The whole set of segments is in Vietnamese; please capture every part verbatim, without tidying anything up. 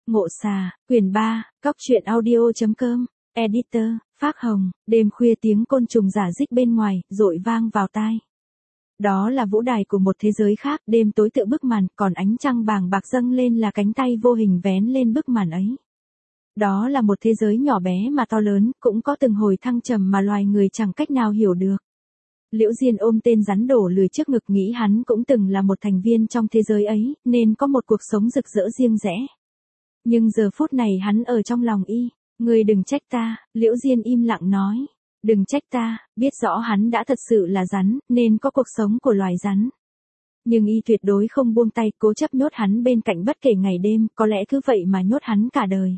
Ngộ Xà, quyển ba, cóc truyện audio.com, editor, Phác Hồng, đêm khuya tiếng côn trùng rả rích bên ngoài, dội vang vào tai. Đó là vũ đài của một thế giới khác, đêm tối tựa bức màn, còn ánh trăng bàng bạc dâng lên là cánh tay vô hình vén lên bức màn ấy. Đó là một thế giới nhỏ bé mà to lớn, cũng có từng hồi thăng trầm mà loài người chẳng cách nào hiểu được. Liễu Diên ôm tên rắn đổ lười trước ngực, nghĩ hắn cũng từng là một thành viên trong thế giới ấy, nên có một cuộc sống rực rỡ riêng rẽ. Nhưng giờ phút này hắn ở trong lòng y. Ngươi đừng trách ta, Liễu Diên im lặng nói. Đừng trách ta, biết rõ hắn đã thật sự là rắn, nên có cuộc sống của loài rắn. Nhưng y tuyệt đối không buông tay, cố chấp nhốt hắn bên cạnh bất kể ngày đêm, có lẽ cứ vậy mà nhốt hắn cả đời.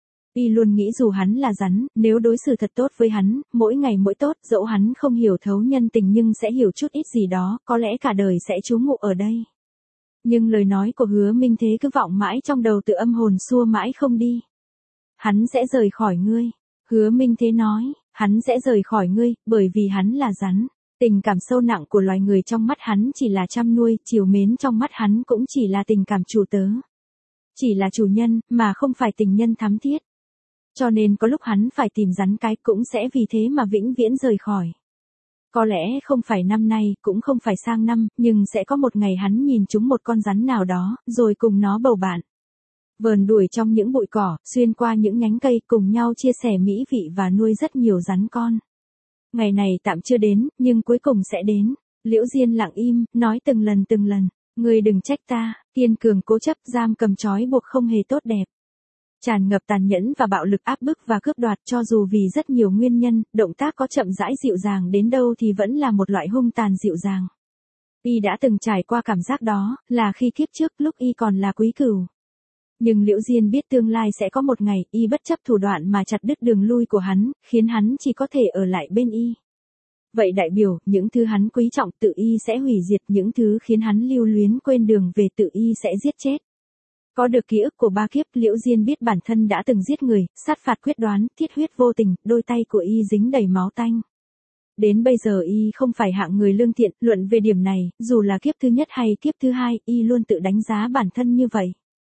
Y luôn nghĩ dù hắn là rắn, nếu đối xử thật tốt với hắn, mỗi ngày mỗi tốt, dẫu hắn không hiểu thấu nhân tình nhưng sẽ hiểu chút ít gì đó, có lẽ cả đời sẽ trú ngụ ở đây. Nhưng lời nói của Hứa Minh Thế cứ vọng mãi trong đầu, tự âm hồn xua mãi không đi. Hắn sẽ rời khỏi ngươi. Hứa Minh Thế nói, hắn sẽ rời khỏi ngươi, bởi vì hắn là rắn. Tình cảm sâu nặng của loài người trong mắt hắn chỉ là chăm nuôi, chiều mến trong mắt hắn cũng chỉ là tình cảm chủ tớ. Chỉ là chủ nhân, mà không phải tình nhân thắm thiết. Cho nên có lúc hắn phải tìm rắn cái, cũng sẽ vì thế mà vĩnh viễn rời khỏi. Có lẽ không phải năm nay, cũng không phải sang năm, nhưng sẽ có một ngày hắn nhìn trúng một con rắn nào đó, rồi cùng nó bầu bạn. Vờn đuổi trong những bụi cỏ, xuyên qua những nhánh cây, cùng nhau chia sẻ mỹ vị và nuôi rất nhiều rắn con. Ngày này tạm chưa đến, nhưng cuối cùng sẽ đến. Liễu Diên lặng im, nói từng lần từng lần. Ngươi đừng trách ta, kiên cường cố chấp, giam cầm trói buộc không hề tốt đẹp. Tràn ngập tàn nhẫn và bạo lực, áp bức và cướp đoạt, cho dù vì rất nhiều nguyên nhân, động tác có chậm rãi dịu dàng đến đâu thì vẫn là một loại hung tàn dịu dàng. Y đã từng trải qua cảm giác đó, là khi kiếp trước lúc y còn là quý cửu. Nhưng Liễu Diên biết tương lai sẽ có một ngày, y bất chấp thủ đoạn mà chặt đứt đường lui của hắn, khiến hắn chỉ có thể ở lại bên y. Vậy đại biểu, những thứ hắn quý trọng tự y sẽ hủy diệt, những thứ khiến hắn lưu luyến quên đường về tự y sẽ giết chết. Có được ký ức của ba kiếp, Liễu Diên biết bản thân đã từng giết người, sát phạt quyết đoán, thiết huyết vô tình, đôi tay của y dính đầy máu tanh. Đến bây giờ y không phải hạng người lương thiện, luận về điểm này, dù là kiếp thứ nhất hay kiếp thứ hai, y luôn tự đánh giá bản thân như vậy.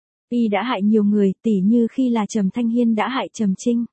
Y đã hại nhiều người, tỉ như khi là Trầm Thanh Hiên đã hại Trầm Trinh.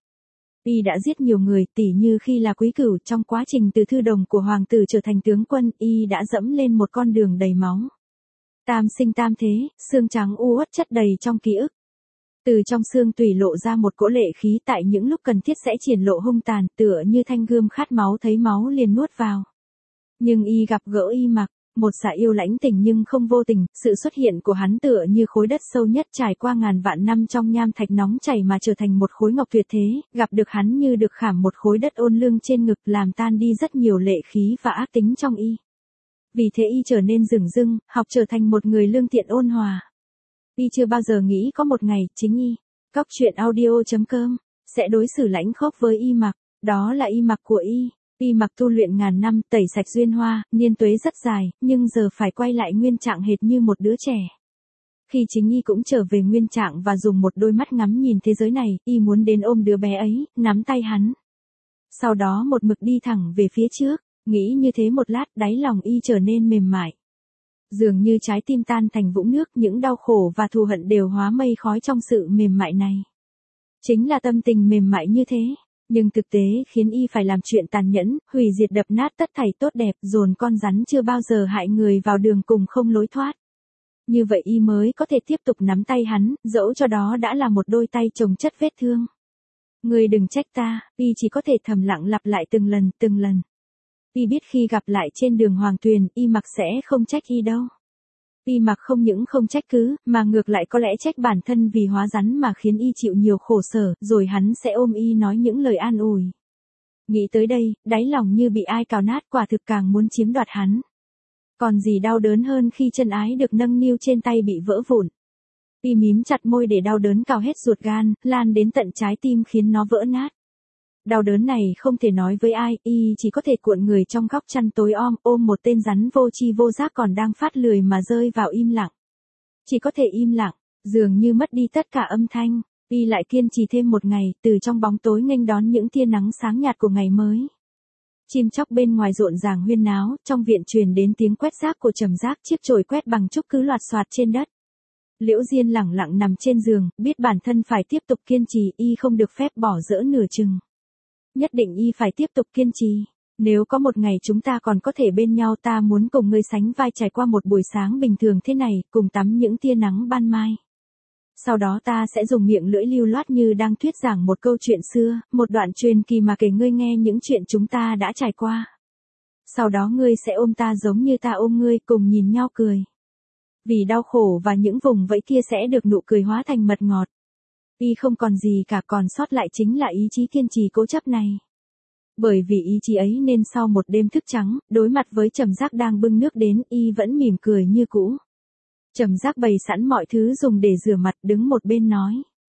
Y đã giết nhiều người, tỉ như khi là Quý Cửu, trong quá trình từ thư đồng của hoàng tử trở thành tướng quân, y đã dẫm lên một con đường đầy máu. Tam sinh tam thế, xương trắng u uất chất đầy trong ký ức. Từ trong xương tủy lộ ra một cỗ lệ khí, tại những lúc cần thiết sẽ triển lộ hung tàn, tựa như thanh gươm khát máu thấy máu liền nuốt vào. Nhưng y gặp gỡ Y Mặc, một xạ yêu lãnh tình nhưng không vô tình, sự xuất hiện của hắn tựa như khối đất sâu nhất trải qua ngàn vạn năm trong nham thạch nóng chảy mà trở thành một khối ngọc tuyệt thế, gặp được hắn như được khảm một khối đất ôn lương trên ngực, làm tan đi rất nhiều lệ khí và ác tính trong y. Vì thế y trở nên dửng dưng, học trở thành một người lương thiện ôn hòa. Y chưa bao giờ nghĩ có một ngày, chính y, cóc truyện audio.com, sẽ đối xử lãnh khốc với Y Mặc, đó là Y Mặc của y. Y Mặc tu luyện ngàn năm, tẩy sạch duyên hoa, niên tuế rất dài, nhưng giờ phải quay lại nguyên trạng hệt như một đứa trẻ. Khi chính y cũng trở về nguyên trạng và dùng một đôi mắt ngắm nhìn thế giới này, y muốn đến ôm đứa bé ấy, nắm tay hắn. Sau đó một mực đi thẳng về phía trước, nghĩ như thế một lát, đáy lòng y trở nên mềm mại. Dường như trái tim tan thành vũng nước, những đau khổ và thù hận đều hóa mây khói trong sự mềm mại này. Chính là tâm tình mềm mại như thế. Nhưng thực tế khiến y phải làm chuyện tàn nhẫn, hủy diệt đập nát tất thảy tốt đẹp, dồn con rắn chưa bao giờ hại người vào đường cùng không lối thoát. Như vậy y mới có thể tiếp tục nắm tay hắn, dẫu cho đó đã là một đôi tay chồng chất vết thương. Ngươi đừng trách ta, y chỉ có thể thầm lặng lặp lại từng lần, từng lần. Y biết khi gặp lại trên đường Hoàng Tuyền, Y Mặc sẽ không trách y đâu. Y Mặc không những không trách cứ, mà ngược lại có lẽ trách bản thân vì hóa rắn mà khiến y chịu nhiều khổ sở, rồi hắn sẽ ôm y nói những lời an ủi. Nghĩ tới đây, đáy lòng như bị ai cào nát, quả thực càng muốn chiếm đoạt hắn. Còn gì đau đớn hơn khi chân ái được nâng niu trên tay bị vỡ vụn. Y mím chặt môi để đau đớn cào hết ruột gan, lan đến tận trái tim khiến nó vỡ nát. Đau đớn này không thể nói với ai, y chỉ có thể cuộn người trong góc chăn tối om, ôm một tên rắn vô tri vô giác còn đang phát lười mà rơi vào im lặng. Chỉ có thể im lặng, dường như mất đi tất cả âm thanh, y lại kiên trì thêm một ngày, từ trong bóng tối nghênh đón những tia nắng sáng nhạt của ngày mới. Chim chóc bên ngoài rộn ràng huyên náo, trong viện truyền đến tiếng quét rác của Trầm Giác, chiếc chổi quét bằng trúc cứ loạt soạt trên đất. Liễu Diên lẳng lặng nằm trên giường, biết bản thân phải tiếp tục kiên trì, y không được phép bỏ dỡ nửa chừng. Nhất định y phải tiếp tục kiên trì. Nếu có một ngày chúng ta còn có thể bên nhau, ta muốn cùng ngươi sánh vai trải qua một buổi sáng bình thường thế này, cùng tắm những tia nắng ban mai. Sau đó ta sẽ dùng miệng lưỡi lưu loát như đang thuyết giảng một câu chuyện xưa, một đoạn truyền kỳ mà kể ngươi nghe những chuyện chúng ta đã trải qua. Sau đó ngươi sẽ ôm ta giống như ta ôm ngươi, cùng nhìn nhau cười. Vì đau khổ và những vùng vẫy kia sẽ được nụ cười hóa thành mật ngọt. Y không còn gì cả, còn sót lại chính là ý chí kiên trì cố chấp này. Bởi vì ý chí ấy nên sau một đêm thức trắng, đối mặt với Trầm Giác đang bưng nước đến, y vẫn mỉm cười như cũ. Trầm Giác bày sẵn mọi thứ dùng để rửa mặt, đứng một bên nói.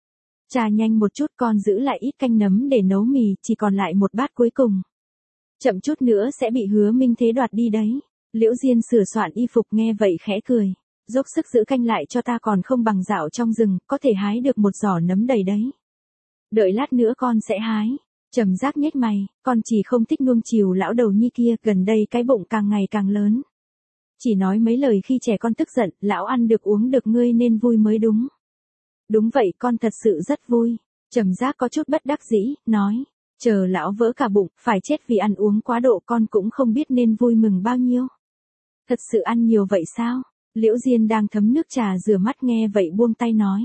Trà nhanh một chút, con giữ lại ít canh nấm để nấu mì, chỉ còn lại một bát cuối cùng. Chậm chút nữa sẽ bị Hứa Minh Thế đoạt đi đấy. Liễu Diên sửa soạn y phục nghe vậy khẽ cười. Dốc sức giữ canh lại cho ta, còn không bằng dạo trong rừng, có thể hái được một giỏ nấm đầy đấy. Đợi lát nữa con sẽ hái. Trầm Giác nhếch mày, con chỉ không thích nuông chiều lão đầu nhi kia, gần đây cái bụng càng ngày càng lớn. Chỉ nói mấy lời khi trẻ con tức giận, lão ăn được uống được ngươi nên vui mới đúng. Đúng vậy, con thật sự rất vui. Trầm Giác có chút bất đắc dĩ, nói, chờ lão vỡ cả bụng, phải chết vì ăn uống quá độ, con cũng không biết nên vui mừng bao nhiêu. Thật sự ăn nhiều vậy sao? Liễu Diên đang thấm nước trà rửa mắt nghe vậy buông tay nói.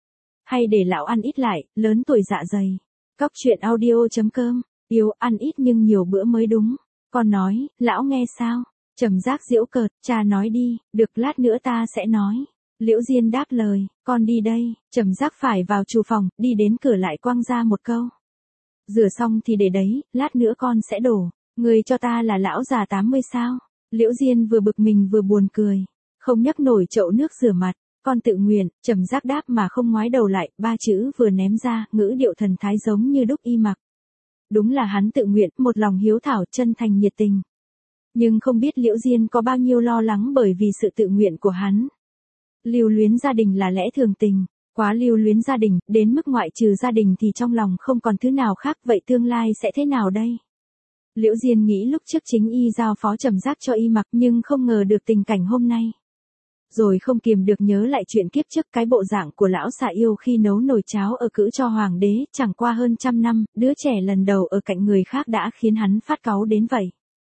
Hay để lão ăn ít lại, lớn tuổi dạ dày. Cóc truyện audio chấm com, yếu ăn ít nhưng nhiều bữa mới đúng. Con nói, lão nghe sao? Trầm Giác giễu cợt, cha nói đi, được lát nữa ta sẽ nói. Liễu Diên đáp lời, con đi đây. Trầm Giác phải vào chủ phòng, đi đến cửa lại quăng ra một câu. Rửa xong thì để đấy, lát nữa con sẽ đổ. Người cho ta là lão già tám mươi sao? Liễu Diên vừa bực mình vừa buồn cười. Không nhấc nổi chậu nước rửa mặt. Con tự nguyện. Trầm Giác đáp mà không ngoái đầu lại, ba chữ vừa ném ra, ngữ điệu thần thái giống như đúc y mặc. Đúng là hắn tự nguyện, một lòng hiếu thảo, chân thành nhiệt tình. Nhưng không biết Liễu Diên có bao nhiêu lo lắng bởi vì sự tự nguyện của hắn. Lưu luyến gia đình là lẽ thường tình, quá lưu luyến gia đình, đến mức ngoại trừ gia đình thì trong lòng không còn thứ nào khác, vậy tương lai sẽ thế nào đây? Liễu Diên nghĩ lúc trước chính y giao phó Trầm Giác cho y mặc, nhưng không ngờ được tình cảnh hôm nay. Rồi không kiềm được nhớ lại chuyện kiếp trước, cái bộ dạng của lão xà yêu khi nấu nồi cháo ở cữ cho hoàng đế, chẳng qua hơn trăm năm, đứa trẻ lần đầu ở cạnh người khác đã khiến hắn phát cáu đến vậy.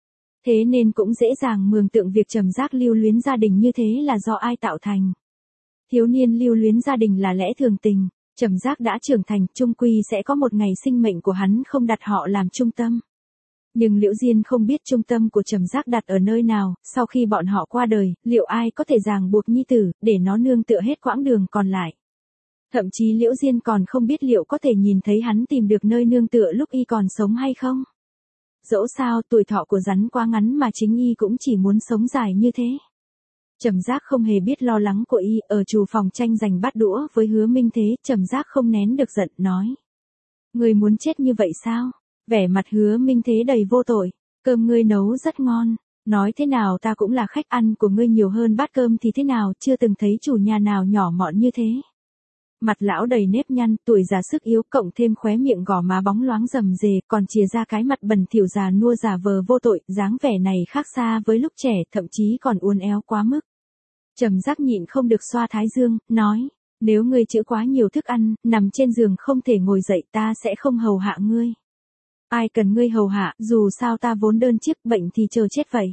Thế nên cũng dễ dàng mường tượng việc Trầm Giác lưu luyến gia đình như thế là do ai tạo thành. Thiếu niên lưu luyến gia đình là lẽ thường tình, Trầm Giác đã trưởng thành, chung quy sẽ có một ngày sinh mệnh của hắn không đặt họ làm trung tâm. Nhưng Liễu Diên không biết trung tâm của Trầm Giác đặt ở nơi nào, sau khi bọn họ qua đời, liệu ai có thể ràng buộc nhi tử, để nó nương tựa hết quãng đường còn lại. Thậm chí Liễu Diên còn không biết liệu có thể nhìn thấy hắn tìm được nơi nương tựa lúc y còn sống hay không. Dẫu sao, tuổi thọ của rắn quá ngắn mà chính y cũng chỉ muốn sống dài như thế. Trầm Giác không hề biết lo lắng của y, ở chủ phòng tranh giành bát đũa với Hứa Minh Thế, Trầm Giác không nén được giận, nói. Người muốn chết như vậy sao? Vẻ mặt Hứa Minh Thế đầy vô tội, cơm ngươi nấu rất ngon, nói thế nào ta cũng là khách ăn của ngươi nhiều hơn bát cơm thì thế nào, chưa từng thấy chủ nhà nào nhỏ mọn như thế. Mặt lão đầy nếp nhăn, tuổi già sức yếu, cộng thêm khóe miệng gò má bóng loáng rầm rề, còn chìa ra cái mặt bẩn thỉu già nua giả vờ vô tội, dáng vẻ này khác xa với lúc trẻ, thậm chí còn uốn éo quá mức. Trầm Giác nhịn không được xoa thái dương, nói, nếu ngươi chữ quá nhiều thức ăn, nằm trên giường không thể ngồi dậy, ta sẽ không hầu hạ ngươi. Ai cần ngươi hầu hạ, dù sao ta vốn đơn chiếc, bệnh thì chờ chết vậy.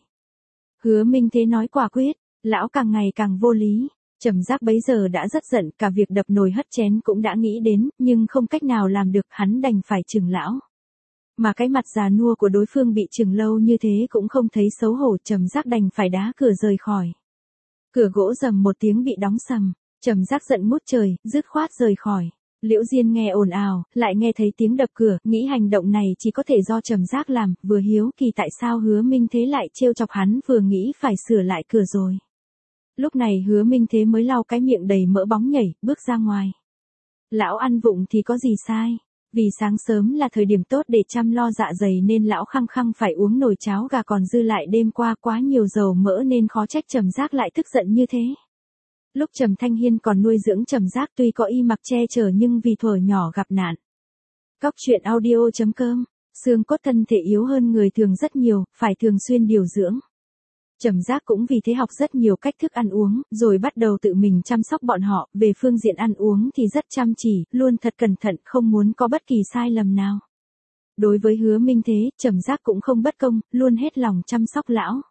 Hứa Minh Thế nói quả quyết, lão càng ngày càng vô lý. Trầm Giác bấy giờ đã rất giận, cả việc đập nồi hất chén cũng đã nghĩ đến, nhưng không cách nào làm được, hắn đành phải chừng lão. Mà cái mặt già nua của đối phương bị chừng lâu như thế cũng không thấy xấu hổ, Trầm Giác đành phải đá cửa rời khỏi. Cửa gỗ rầm một tiếng bị đóng sầm, Trầm Giác giận ngút trời, dứt khoát rời khỏi. Liễu Diên nghe ồn ào, lại nghe thấy tiếng đập cửa, nghĩ hành động này chỉ có thể do Trầm Giác làm, vừa hiếu kỳ tại sao Hứa Minh Thế lại trêu chọc hắn, vừa nghĩ phải sửa lại cửa rồi. Lúc này Hứa Minh Thế mới lau cái miệng đầy mỡ bóng nhảy, bước ra ngoài. Lão ăn vụng thì có gì sai, vì sáng sớm là thời điểm tốt để chăm lo dạ dày nên lão khăng khăng phải uống nồi cháo gà còn dư lại đêm qua, quá nhiều dầu mỡ nên khó trách Trầm Giác lại tức giận như thế. Lúc Trầm Thanh Hiên còn nuôi dưỡng Trầm Giác tuy có y mặc che chở nhưng vì thuở nhỏ gặp nạn. Cóc truyện audio chấm com, xương cốt thân thể yếu hơn người thường rất nhiều, phải thường xuyên điều dưỡng. Trầm Giác cũng vì thế học rất nhiều cách thức ăn uống, rồi bắt đầu tự mình chăm sóc bọn họ, về phương diện ăn uống thì rất chăm chỉ, luôn thật cẩn thận, không muốn có bất kỳ sai lầm nào. Đối với Hứa Minh Thế, Trầm Giác cũng không bất công, luôn hết lòng chăm sóc lão.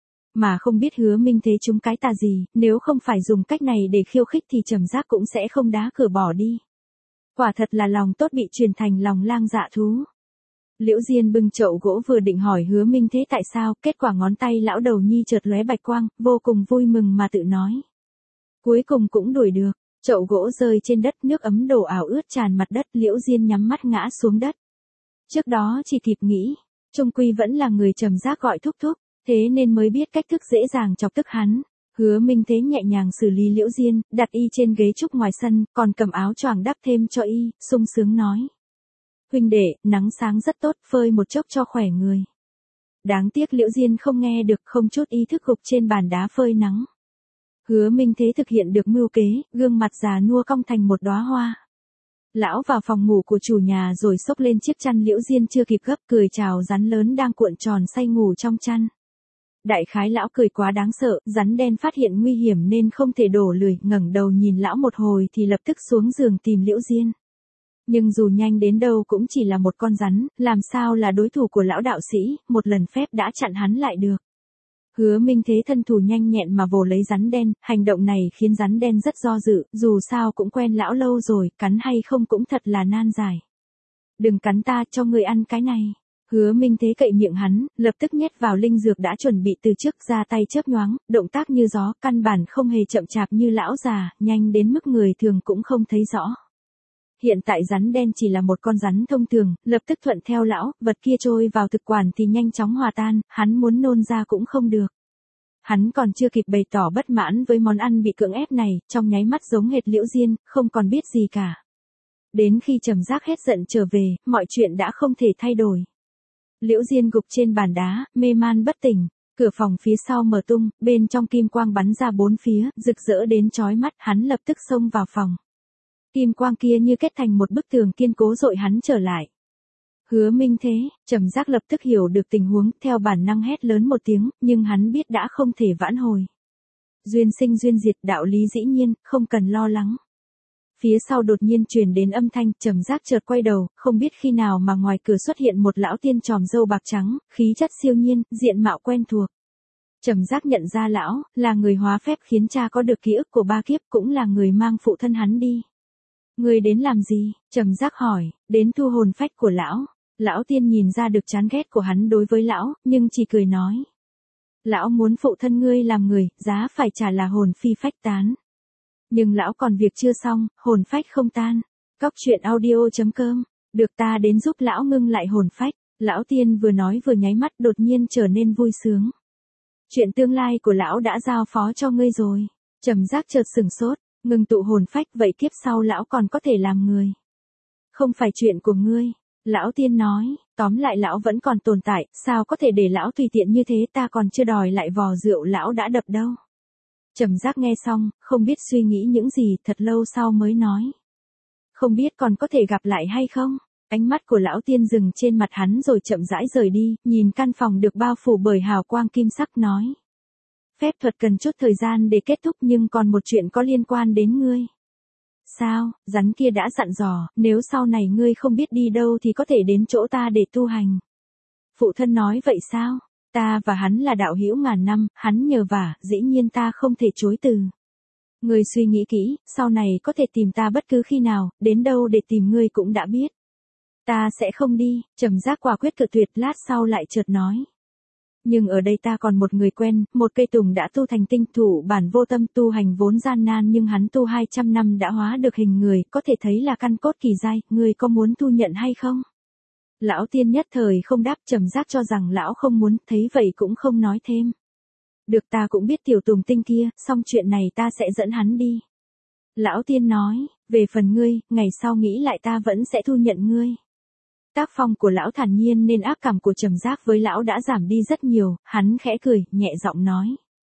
Mà không biết Hứa Minh Thế trúng cái tà gì, nếu không phải dùng cách này để khiêu khích thì Trầm Giác cũng sẽ không đá cửa bỏ đi. Quả thật là lòng tốt bị truyền thành lòng lang dạ thú. Liễu Diên bưng chậu gỗ vừa định hỏi Hứa Minh Thế tại sao, kết quả ngón tay lão đầu nhi chợt lóe bạch quang, vô cùng vui mừng mà tự nói. Cuối cùng cũng đuổi được, chậu gỗ rơi trên đất, nước ấm đổ ảo ướt tràn mặt đất, Liễu Diên nhắm mắt ngã xuống đất. Trước đó chỉ kịp nghĩ, chung quy vẫn là người Trầm Giác gọi thúc thúc, thế nên mới biết cách thức dễ dàng chọc tức hắn. Hứa Minh Thế nhẹ nhàng xử lý Liễu Diên, đặt y trên ghế trúc ngoài sân, còn cầm áo choàng đắp thêm cho y, sung sướng nói. Huynh đệ, nắng sáng rất tốt, phơi một chốc cho khỏe người. Đáng tiếc Liễu Diên không nghe được, không chút ý thức gục trên bàn đá phơi nắng. Hứa Minh Thế thực hiện được mưu kế, gương mặt già nua cong thành một đóa hoa. Lão vào phòng ngủ của chủ nhà rồi xốc lên chiếc chăn Liễu Diên chưa kịp gấp, cười chào rắn lớn đang cuộn tròn say ngủ trong chăn. Đại khái lão cười quá đáng sợ, rắn đen phát hiện nguy hiểm nên không thể đổ lười, ngẩng đầu nhìn lão một hồi thì lập tức xuống giường tìm Liễu Diên. Nhưng dù nhanh đến đâu cũng chỉ là một con rắn, làm sao là đối thủ của lão đạo sĩ, một lần phép đã chặn hắn lại được. Hứa Minh Thế thân thủ nhanh nhẹn mà vồ lấy rắn đen, hành động này khiến rắn đen rất do dự, dù sao cũng quen lão lâu rồi, cắn hay không cũng thật là nan giải. Đừng cắn ta, cho người ăn cái này. Hứa Minh Thế cậy miệng hắn, lập tức nhét vào linh dược đã chuẩn bị từ trước, ra tay chớp nhoáng, động tác như gió, căn bản không hề chậm chạp như lão già, nhanh đến mức người thường cũng không thấy rõ. Hiện tại rắn đen chỉ là một con rắn thông thường, lập tức thuận theo lão, vật kia trôi vào thực quản thì nhanh chóng hòa tan, hắn muốn nôn ra cũng không được. Hắn còn chưa kịp bày tỏ bất mãn với món ăn bị cưỡng ép này, trong nháy mắt giống hệt Liễu Diên, không còn biết gì cả. Đến khi Trầm Giác hết giận trở về, mọi chuyện đã không thể thay đổi. Liễu Diên gục trên bàn đá, mê man bất tỉnh, cửa phòng phía sau mở tung, bên trong kim quang bắn ra bốn phía, rực rỡ đến chói mắt, hắn lập tức xông vào phòng. Kim quang kia như kết thành một bức tường kiên cố dội hắn trở lại. Hứa Minh Thế, Trầm Giác lập tức hiểu được tình huống, theo bản năng hét lớn một tiếng, nhưng hắn biết đã không thể vãn hồi. Duyên sinh duyên diệt, đạo lý dĩ nhiên, không cần lo lắng. Phía sau đột nhiên truyền đến âm thanh, Trầm Giác chợt quay đầu, không biết khi nào mà ngoài cửa xuất hiện một lão tiên tròm râu bạc trắng, khí chất siêu nhiên, diện mạo quen thuộc. Trầm Giác nhận ra lão, là người hóa phép khiến cha có được ký ức của ba kiếp, cũng là người mang phụ thân hắn đi. Người đến làm gì? Trầm Giác hỏi, đến thu hồn phách của lão. Lão tiên nhìn ra được chán ghét của hắn đối với lão, nhưng chỉ cười nói. Lão muốn phụ thân ngươi làm người, giá phải trả là hồn phi phách tán. Nhưng lão còn việc chưa xong, hồn phách không tan. Cóc truyện audio chấm com, được ta đến giúp lão ngưng lại hồn phách. Lão tiên vừa nói vừa nháy mắt, đột nhiên trở nên vui sướng. Chuyện tương lai của lão đã giao phó cho ngươi rồi. Trầm Giác chợt sửng sốt, ngừng tụ hồn phách, vậy kiếp sau lão còn có thể làm người. Không phải chuyện của ngươi. Lão tiên nói, tóm lại lão vẫn còn tồn tại, sao có thể để lão tùy tiện như thế, ta còn chưa đòi lại vò rượu lão đã đập đâu. Trầm Giác nghe xong, không biết suy nghĩ những gì, thật lâu sau mới nói. Không biết còn có thể gặp lại hay không? Ánh mắt của lão tiên dừng trên mặt hắn rồi chậm rãi rời đi, nhìn căn phòng được bao phủ bởi hào quang kim sắc nói. Phép thuật cần chút thời gian để kết thúc, nhưng còn một chuyện có liên quan đến ngươi. Sao? Rắn kia đã dặn dò, nếu sau này ngươi không biết đi đâu thì có thể đến chỗ ta để tu hành. Phụ thân nói vậy sao? Ta và hắn là đạo hữu ngàn năm, hắn nhờ vả, dĩ nhiên ta không thể chối từ. Ngươi suy nghĩ kỹ, sau này có thể tìm ta bất cứ khi nào, đến đâu để tìm ngươi cũng đã biết. Ta sẽ không đi. Trầm Giác quả quyết cự tuyệt, lát sau lại chợt nói. Nhưng ở đây ta còn một người quen, một cây tùng đã tu thành tinh thủ bản vô tâm, tu hành vốn gian nan nhưng hắn tu hai trăm năm đã hóa được hình người, có thể thấy là căn cốt kỳ giai, ngươi có muốn thu nhận hay không? Lão tiên nhất thời không đáp, Trầm Giác cho rằng lão không muốn, thấy vậy cũng không nói thêm. Được, ta cũng biết tiểu tùng tinh kia, xong chuyện này ta sẽ dẫn hắn đi. Lão tiên nói, về phần ngươi, ngày sau nghĩ lại ta vẫn sẽ thu nhận ngươi. Tác phong của lão thản nhiên nên ác cảm của Trầm Giác với lão đã giảm đi rất nhiều, hắn khẽ cười, nhẹ giọng nói.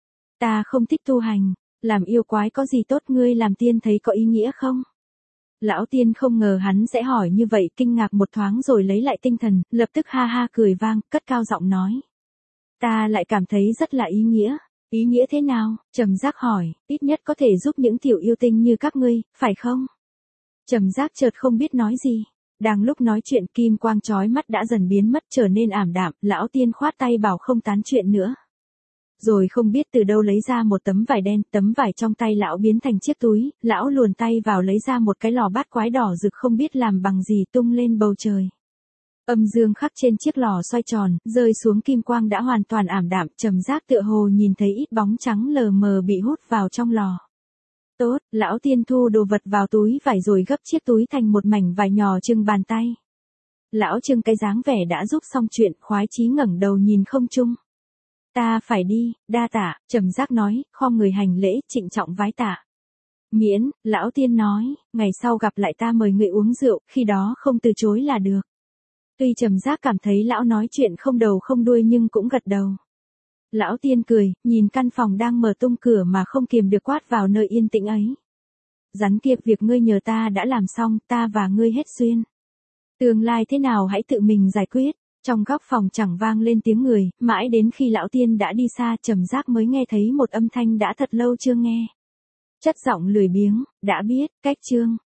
Ta không thích tu hành, làm yêu quái có gì tốt, ngươi làm tiên thấy có ý nghĩa không? Lão tiên không ngờ hắn sẽ hỏi như vậy, kinh ngạc một thoáng rồi lấy lại tinh thần, lập tức ha ha cười vang, cất cao giọng nói. Ta lại cảm thấy rất là ý nghĩa. Ý nghĩa thế nào? Trầm Giác hỏi, ít nhất có thể giúp những tiểu yêu tinh như các ngươi, phải không? Trầm Giác chợt không biết nói gì. Đang lúc nói chuyện kim quang chói mắt đã dần biến mất trở nên ảm đạm, lão tiên khoát tay bảo không tán chuyện nữa. Rồi không biết từ đâu lấy ra một tấm vải đen, tấm vải trong tay lão biến thành chiếc túi, lão luồn tay vào lấy ra một cái lò bát quái đỏ rực không biết làm bằng gì tung lên bầu trời. Âm dương khắc trên chiếc lò xoay tròn, rơi xuống kim quang đã hoàn toàn ảm đạm, Trầm Giác tựa hồ nhìn thấy ít bóng trắng lờ mờ bị hút vào trong lò. Tốt, lão tiên thu đồ vật vào túi vải rồi gấp chiếc túi thành một mảnh vải nhỏ chừng bàn tay. Lão trưng cái dáng vẻ đã giúp xong chuyện, khoái chí ngẩng đầu nhìn không trung. Ta phải đi, đa tạ, Trầm Giác nói, khom người hành lễ, trịnh trọng vái tạ. Miễn, lão tiên nói, ngày sau gặp lại ta mời người uống rượu, khi đó không từ chối là được. Tuy Trầm Giác cảm thấy lão nói chuyện không đầu không đuôi nhưng cũng gật đầu. Lão tiên cười, nhìn căn phòng đang mở tung cửa mà không kiềm được quát vào nơi yên tĩnh ấy. Rắn kia, việc ngươi nhờ ta đã làm xong, ta và ngươi hết duyên. Tương lai thế nào hãy tự mình giải quyết. Trong góc phòng chẳng vang lên tiếng người, mãi đến khi lão tiên đã đi xa Trầm Giác mới nghe thấy một âm thanh đã thật lâu chưa nghe. Chất giọng lười biếng, đã biết, cách chương.